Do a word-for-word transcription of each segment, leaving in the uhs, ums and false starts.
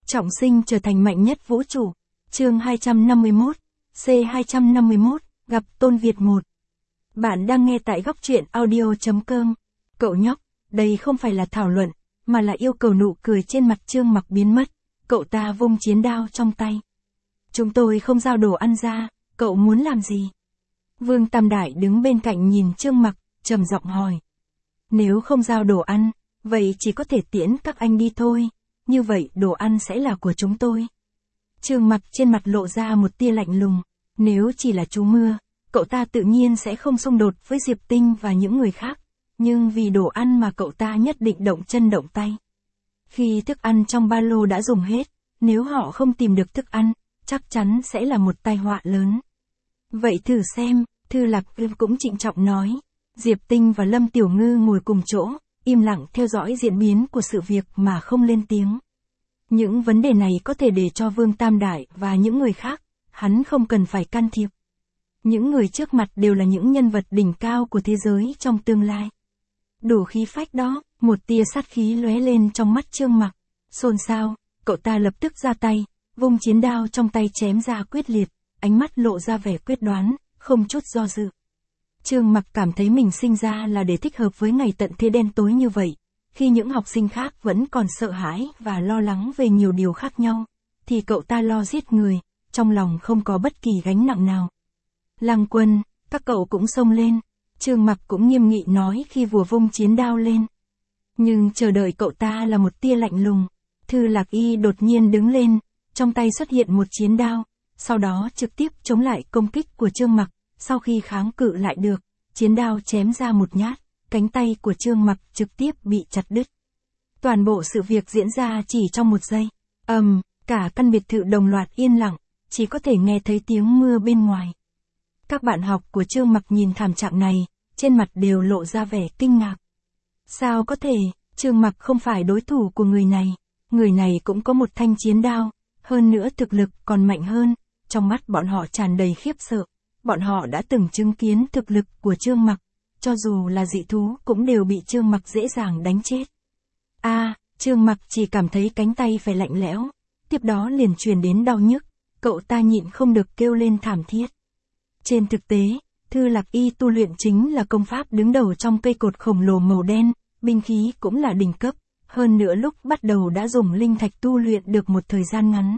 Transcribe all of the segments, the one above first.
Trọng sinh trở thành mạnh nhất vũ trụ. Chương hai trăm năm mươi mốt, C hai trăm năm mươi mốt, gặp Tôn Việt một. Bạn đang nghe tại góc truyện audio chấm com. Cậu nhóc, đây không phải là thảo luận, mà là yêu cầu. Nụ cười trên mặt Trương Mặc biến mất, cậu ta vung chiến đao trong tay. Chúng tôi không giao đồ ăn ra, cậu muốn làm gì? Vương Tam Đại đứng bên cạnh nhìn Trương Mặc, trầm giọng hỏi. Nếu không giao đồ ăn, vậy chỉ có thể tiễn các anh đi thôi, như vậy đồ ăn sẽ là của chúng tôi. Trương Mặc trên mặt lộ ra một tia lạnh lùng, nếu chỉ là chú mưa, cậu ta tự nhiên sẽ không xung đột với Diệp Tinh và những người khác, nhưng vì đồ ăn mà cậu ta nhất định động chân động tay. Khi thức ăn trong ba lô đã dùng hết, nếu họ không tìm được thức ăn, chắc chắn sẽ là một tai họa lớn. Vậy thử xem, Thư Lạc cũng trịnh trọng nói. Diệp Tinh và Lâm Tiểu Ngư ngồi cùng chỗ, im lặng theo dõi diễn biến của sự việc mà không lên tiếng. Những vấn đề này có thể để cho Vương Tam Đại và những người khác, hắn không cần phải can thiệp. Những người trước mặt đều là những nhân vật đỉnh cao của thế giới trong tương lai. Đủ khí phách đó, một tia sát khí lóe lên trong mắt Trương Mặc. Xôn xao, cậu ta lập tức ra tay, vung chiến đao trong tay chém ra quyết liệt, ánh mắt lộ ra vẻ quyết đoán, không chút do dự. Trương Mặc cảm thấy mình sinh ra là để thích hợp với ngày tận thế đen tối như vậy, khi những học sinh khác vẫn còn sợ hãi và lo lắng về nhiều điều khác nhau, thì cậu ta lo giết người, trong lòng không có bất kỳ gánh nặng nào. Lăng Quân, các cậu cũng xông lên, Trương Mặc cũng nghiêm nghị nói khi vừa vung chiến đao lên. Nhưng chờ đợi cậu ta là một tia lạnh lùng. Thư Lạc Y đột nhiên đứng lên, trong tay xuất hiện một chiến đao, sau đó trực tiếp chống lại công kích của Trương Mặc. Sau khi kháng cự lại được, chiến đao chém ra một nhát, cánh tay của Trương Mặc trực tiếp bị chặt đứt. Toàn bộ sự việc diễn ra chỉ trong một giây. Ầm, um, cả căn biệt thự đồng loạt yên lặng, chỉ có thể nghe thấy tiếng mưa bên ngoài. Các bạn học của Trương Mặc nhìn thảm trạng này, trên mặt đều lộ ra vẻ kinh ngạc. Sao có thể, Trương Mặc không phải đối thủ của người này, người này cũng có một thanh chiến đao, hơn nữa thực lực còn mạnh hơn, trong mắt bọn họ tràn đầy khiếp sợ. Bọn họ đã từng chứng kiến thực lực của Trương Mặc, cho dù là dị thú cũng đều bị Trương Mặc dễ dàng đánh chết. A, à, Trương Mặc chỉ cảm thấy cánh tay phải lạnh lẽo, tiếp đó liền truyền đến đau nhức, cậu ta nhịn không được kêu lên thảm thiết. Trên thực tế, Thư Lạc Y tu luyện chính là công pháp đứng đầu trong cây cột khổng lồ màu đen, binh khí cũng là đỉnh cấp, hơn nữa lúc bắt đầu đã dùng linh thạch tu luyện được một thời gian ngắn.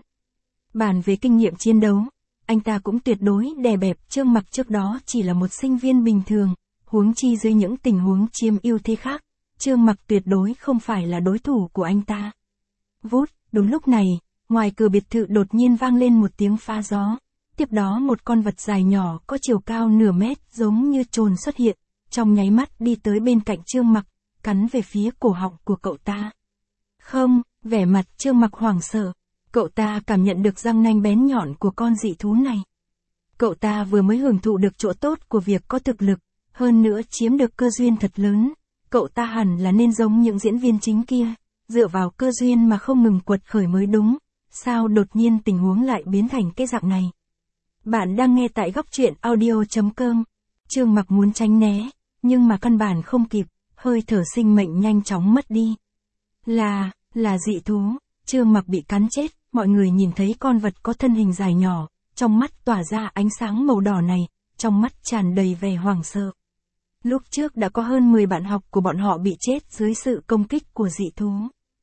Bàn về kinh nghiệm chiến đấu, anh ta cũng tuyệt đối đè bẹp Trương Mặc trước đó chỉ là một sinh viên bình thường, huống chi dưới những tình huống chiếm ưu thế khác, Trương Mặc tuyệt đối không phải là đối thủ của anh ta. Vút, đúng lúc này, ngoài cửa biệt thự đột nhiên vang lên một tiếng phá gió, tiếp đó một con vật dài nhỏ có chiều cao nửa mét giống như trồn xuất hiện, trong nháy mắt đi tới bên cạnh Trương Mặc, cắn về phía cổ họng của cậu ta. Không, vẻ mặt Trương Mặc hoảng sợ. Cậu ta cảm nhận được răng nanh bén nhọn của con dị thú này. Cậu ta vừa mới hưởng thụ được chỗ tốt của việc có thực lực, hơn nữa chiếm được cơ duyên thật lớn. Cậu ta hẳn là nên giống những diễn viên chính kia, dựa vào cơ duyên mà không ngừng quật khởi mới đúng. Sao đột nhiên tình huống lại biến thành cái dạng này? Bạn đang nghe tại góc truyện audio chấm com. Trương Mặc muốn tránh né, nhưng mà căn bản không kịp, hơi thở sinh mệnh nhanh chóng mất đi. Là, là dị thú, Trương Mặc bị cắn chết. Mọi người nhìn thấy con vật có thân hình dài nhỏ, trong mắt tỏa ra ánh sáng màu đỏ này, trong mắt tràn đầy vẻ hoảng sợ. Lúc trước đã có hơn mười bạn học của bọn họ bị chết dưới sự công kích của dị thú.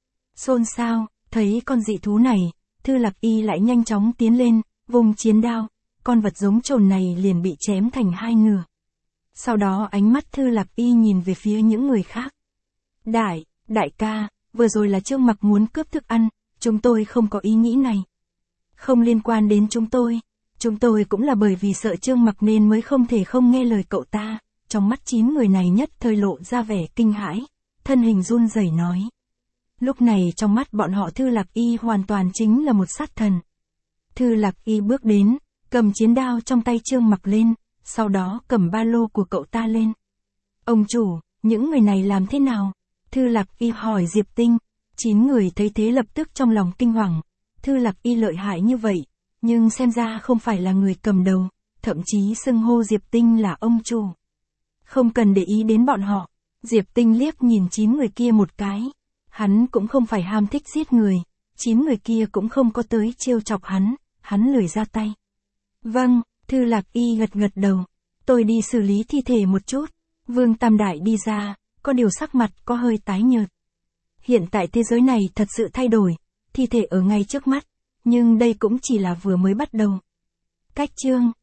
Xôn xao, thấy con dị thú này, Thư Lạc Y lại nhanh chóng tiến lên, vùng chiến đao, con vật giống trồn này liền bị chém thành hai nửa. Sau đó ánh mắt Thư Lạc Y nhìn về phía những người khác. Đại, đại ca, vừa rồi là Trương Mặc muốn cướp thức ăn. Chúng tôi không có ý nghĩ này. Không liên quan đến chúng tôi. Chúng tôi cũng là bởi vì sợ Trương Mặc nên mới không thể không nghe lời cậu ta. Trong mắt chín người này nhất thời lộ ra vẻ kinh hãi, thân hình run rẩy nói. Lúc này trong mắt bọn họ Thư Lạc Y hoàn toàn chính là một sát thần. Thư Lạc Y bước đến, cầm chiến đao trong tay Trương Mặc lên, sau đó cầm ba lô của cậu ta lên. Ông chủ, những người này làm thế nào? Thư Lạc Y hỏi Diệp Tinh. Chín người thấy thế lập tức trong lòng kinh hoàng, Thư Lạc Y lợi hại như vậy, nhưng xem ra không phải là người cầm đầu, thậm chí xưng hô Diệp Tinh là ông chủ. Không cần để ý đến bọn họ, Diệp Tinh liếc nhìn chín người kia một cái, hắn cũng không phải ham thích giết người, chín người kia cũng không có tới trêu chọc hắn, hắn lười ra tay. Vâng, Thư Lạc Y gật gật đầu. Tôi đi xử lý thi thể một chút. Vương Tam Đại đi ra, có điều sắc mặt có hơi tái nhợt. Hiện tại thế giới này thật sự thay đổi, thi thể ở ngay trước mắt, nhưng đây cũng chỉ là vừa mới bắt đầu. Cách chương